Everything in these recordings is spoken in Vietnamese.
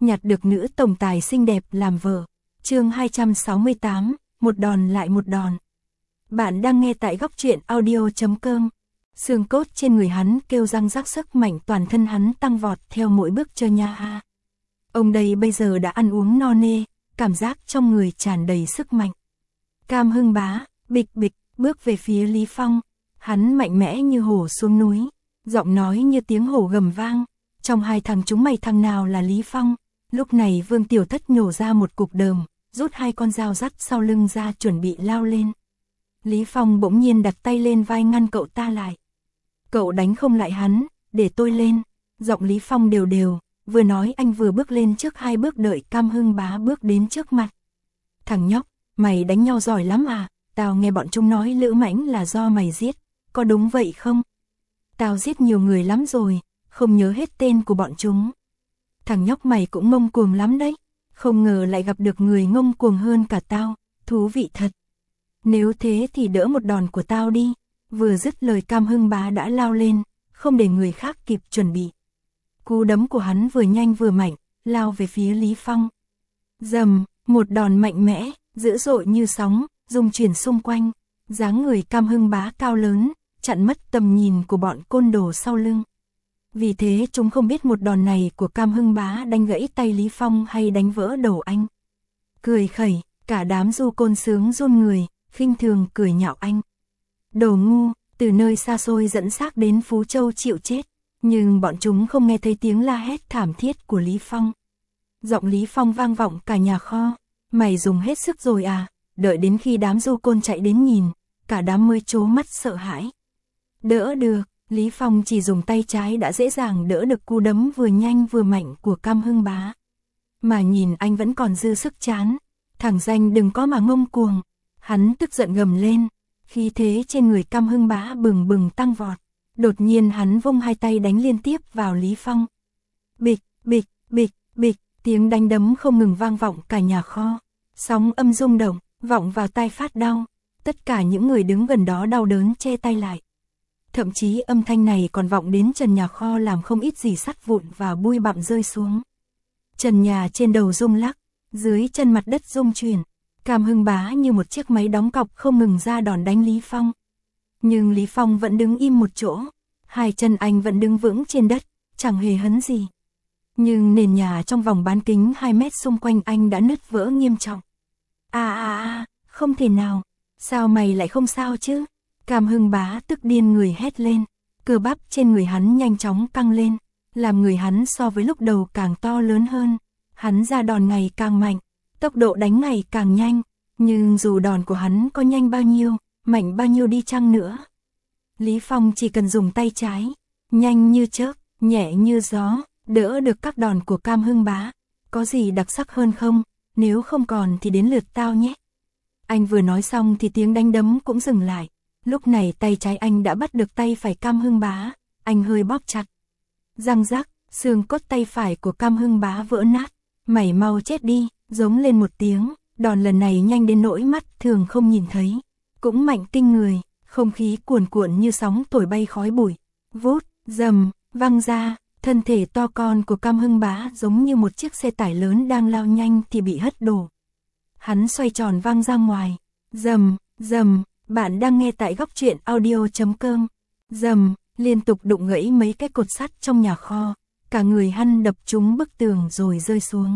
nhặt được nữ tổng tài xinh đẹp làm vợ. Chương 268, một đòn lại một đòn. Bạn đang nghe tại góc truyện audio.com. Xương cốt trên người hắn kêu răng rắc, sức mạnh toàn thân hắn tăng vọt theo mỗi bước chơi nha ha. Ông đây bây giờ đã ăn uống no nê, cảm giác trong người tràn đầy sức mạnh. Cam Hưng Bá, bịch bịch, bước về phía Lý Phong. Hắn mạnh mẽ như hổ xuống núi, giọng nói như tiếng hổ gầm vang. Trong hai thằng chúng mày thằng nào là Lý Phong? Lúc này Vương Tiểu Thất nhổ ra một cục đờm, rút hai con dao dắt sau lưng ra chuẩn bị lao lên. Lý Phong bỗng nhiên đặt tay lên vai ngăn cậu ta lại. Cậu đánh không lại hắn, để tôi lên. Giọng Lý Phong đều đều, vừa nói anh vừa bước lên trước hai bước đợi Cam Hưng Bá bước đến trước mặt. Thằng nhóc, mày đánh nhau giỏi lắm à? Tao nghe bọn chúng nói Lữ Mãnh là do mày giết, có đúng vậy không? Tao giết nhiều người lắm rồi, không nhớ hết tên của bọn chúng. Thằng nhóc mày cũng ngông cuồng lắm đấy, không ngờ lại gặp được người ngông cuồng hơn cả tao, thú vị thật. Nếu thế thì đỡ một đòn của tao đi. Vừa dứt lời Cam Hưng Bá đã lao lên, không để người khác kịp chuẩn bị. Cú đấm của hắn vừa nhanh vừa mạnh, lao về phía Lý Phong. Dầm, một đòn mạnh mẽ, dữ dội như sóng, rung chuyển xung quanh. Dáng người Cam Hưng Bá cao lớn, chặn mất tầm nhìn của bọn côn đồ sau lưng. Vì thế chúng không biết một đòn này của Cam Hưng Bá đánh gãy tay Lý Phong hay đánh vỡ đầu anh. Cười khẩy, cả đám du côn sướng run người, khinh thường cười nhạo anh. Đồ ngu, từ nơi xa xôi dẫn xác đến Phú Châu chịu chết, nhưng bọn chúng không nghe thấy tiếng la hét thảm thiết của Lý Phong. Giọng Lý Phong vang vọng cả nhà kho, mày dùng hết sức rồi à? Đợi đến khi đám du côn chạy đến nhìn, cả đám mới trố mắt sợ hãi. Đỡ được, Lý Phong chỉ dùng tay trái đã dễ dàng đỡ được cú đấm vừa nhanh vừa mạnh của Cam Hưng Bá. Mà nhìn anh vẫn còn dư sức chán, thằng danh đừng có mà ngông cuồng. Hắn tức giận gầm lên, khí thế trên người Cam Hưng Bá bừng bừng tăng vọt. Đột nhiên hắn vung hai tay đánh liên tiếp vào Lý Phong. Bịch, bịch, bịch, bịch, tiếng đánh đấm không ngừng vang vọng cả nhà kho. Sóng âm rung động, vọng vào tai phát đau. Tất cả những người đứng gần đó đau đớn che tay lại. Thậm chí âm thanh này còn vọng đến trần nhà kho làm không ít gì sắt vụn và bụi bặm rơi xuống. Trần nhà trên đầu rung lắc, dưới chân mặt đất rung chuyển. Cam Hưng Bá như một chiếc máy đóng cọc không ngừng ra đòn đánh Lý Phong. Nhưng Lý Phong vẫn đứng im một chỗ, hai chân anh vẫn đứng vững trên đất, chẳng hề hấn gì. Nhưng nền nhà trong vòng bán kính 2 mét xung quanh anh đã nứt vỡ nghiêm trọng. Không thể nào, sao mày lại không sao chứ? Cam Hưng Bá tức điên người hét lên, cơ bắp trên người hắn nhanh chóng căng lên, làm người hắn so với lúc đầu càng to lớn hơn. Hắn ra đòn ngày càng mạnh, tốc độ đánh ngày càng nhanh, nhưng dù đòn của hắn có nhanh bao nhiêu, mạnh bao nhiêu đi chăng nữa, Lý Phong chỉ cần dùng tay trái, nhanh như chớp, nhẹ như gió, đỡ được các đòn của Cam Hưng Bá. Có gì đặc sắc hơn không? Nếu không còn thì đến lượt tao nhé. Anh vừa nói xong thì tiếng đánh đấm cũng dừng lại. Lúc này tay trái anh đã bắt được tay phải Cam Hưng Bá, anh hơi bóp chặt. Răng rắc, xương cốt tay phải của Cam Hưng Bá vỡ nát. Mày mau chết đi, giống lên một tiếng, đòn lần này nhanh đến nỗi mắt thường không nhìn thấy. Cũng mạnh kinh người, không khí cuồn cuộn như sóng thổi bay khói bụi. Vút, dầm, văng ra, thân thể to con của Cam Hưng Bá giống như một chiếc xe tải lớn đang lao nhanh thì bị hất đổ. Hắn xoay tròn văng ra ngoài. Dầm, dầm, bạn đang nghe tại góc truyện audio.com. Dầm, liên tục đụng gãy mấy cái cột sắt trong nhà kho. Cả người hắn đập trúng bức tường rồi rơi xuống.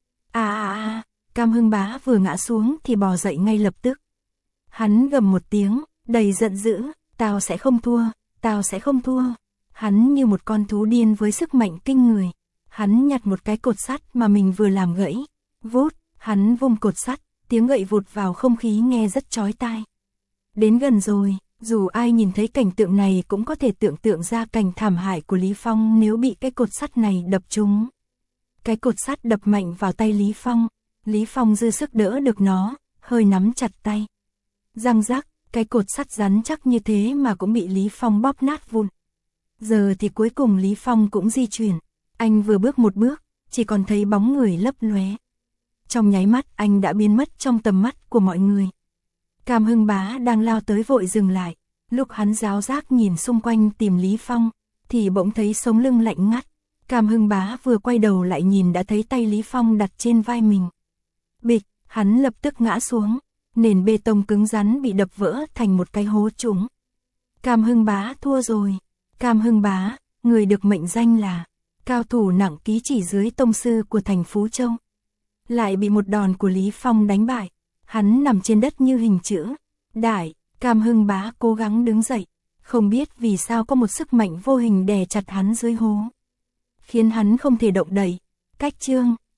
Cam Hưng Bá vừa ngã xuống thì bò dậy ngay lập tức. Hắn gầm một tiếng, đầy giận dữ, tao sẽ không thua, tao sẽ không thua. Hắn như một con thú điên với sức mạnh kinh người. Hắn nhặt một cái cột sắt mà mình vừa làm gãy. Vút, hắn vung cột sắt, tiếng gậy vụt vào không khí nghe rất chói tai. Đến gần rồi, dù ai nhìn thấy cảnh tượng này cũng có thể tưởng tượng ra cảnh thảm hại của Lý Phong nếu bị cái cột sắt này đập trúng. Cái cột sắt đập mạnh vào tay Lý Phong. Lý Phong dư sức đỡ được nó, hơi nắm chặt tay. Răng rắc, cái cột sắt rắn chắc như thế mà cũng bị Lý Phong bóp nát vụn. Giờ thì cuối cùng Lý Phong cũng di chuyển. Anh vừa bước một bước, chỉ còn thấy bóng người lấp lóe. Trong nháy mắt anh đã biến mất trong tầm mắt của mọi người. Cam Hưng Bá đang lao tới vội dừng lại. Lúc hắn giáo giác nhìn xung quanh tìm Lý Phong, thì bỗng thấy sống lưng lạnh ngắt. Cam Hưng Bá vừa quay đầu lại nhìn đã thấy tay Lý Phong đặt trên vai mình. Bịch, hắn lập tức ngã xuống, nền bê tông cứng rắn bị đập vỡ thành một cái hố trũng. Cam Hưng Bá thua rồi. Cam Hưng Bá, người được mệnh danh là cao thủ nặng ký chỉ dưới tông sư của thành Phú Châu, lại bị một đòn của Lý Phong đánh bại. Hắn nằm trên đất như hình chữ đại. Cam Hưng Bá cố gắng đứng dậy, không biết vì sao có một sức mạnh vô hình đè chặt hắn dưới hố, khiến hắn không thể động đậy. Cách chương